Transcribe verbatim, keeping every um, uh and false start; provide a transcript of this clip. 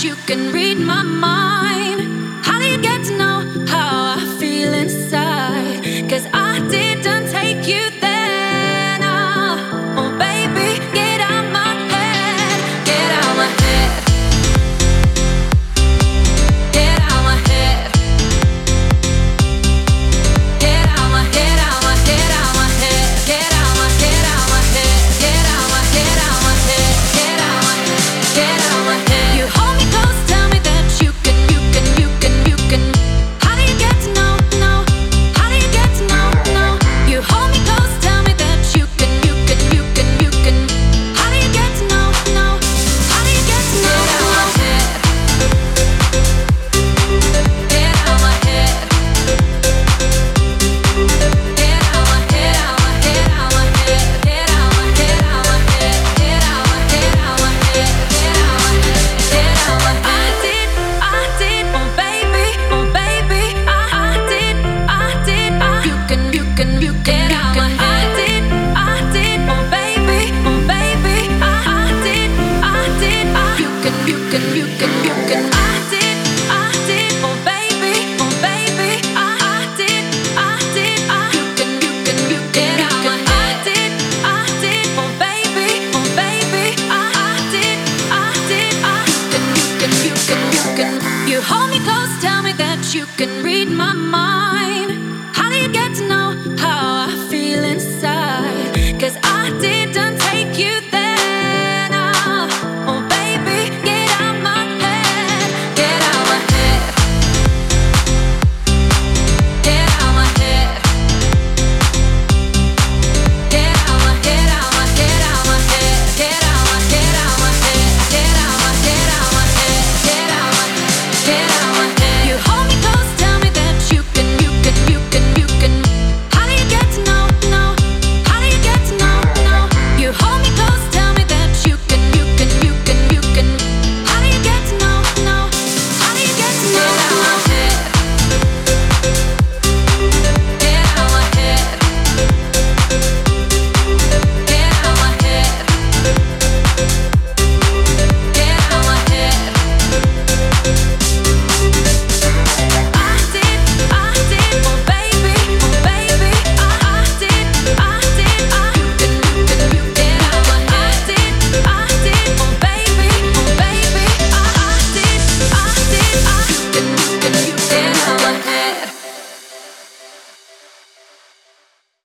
you can read my mind. How do you get to know how I feel inside? 'Cause I didn't take you there. Nah. Oh baby, get out my head, get out my head, get out my head, get out my head, out my head, out my head, get out my head, out my head, get out my head, out my head, get out my head, get out my head. You hold me close, tell me that you can, you can, you can, you can. How do you get to know, know? How do you get to know, know? You hold me close, tell me that you can, you can, you can, you can. How do you get to know, know? How do you get to know? Get out my head, get out my head, out my head, out my head, get out my head, out my head, get out my head, out my head, get out my head, get out my head. I did, I did, oh baby, oh baby, I, I did, I did, I. You can, you can, you can, get out my head. I did, I did, oh baby, oh baby, I, I did, I did, I. You can, you can, you can, you can. I did, I did, oh baby, oh baby, I, I did, I did, I. You can, you can, you can, get out my head. I did, I did, oh baby, oh baby, I, I did, I did, I. You can, you can, you can, you can. You hold me close, tell me that you can read my mind.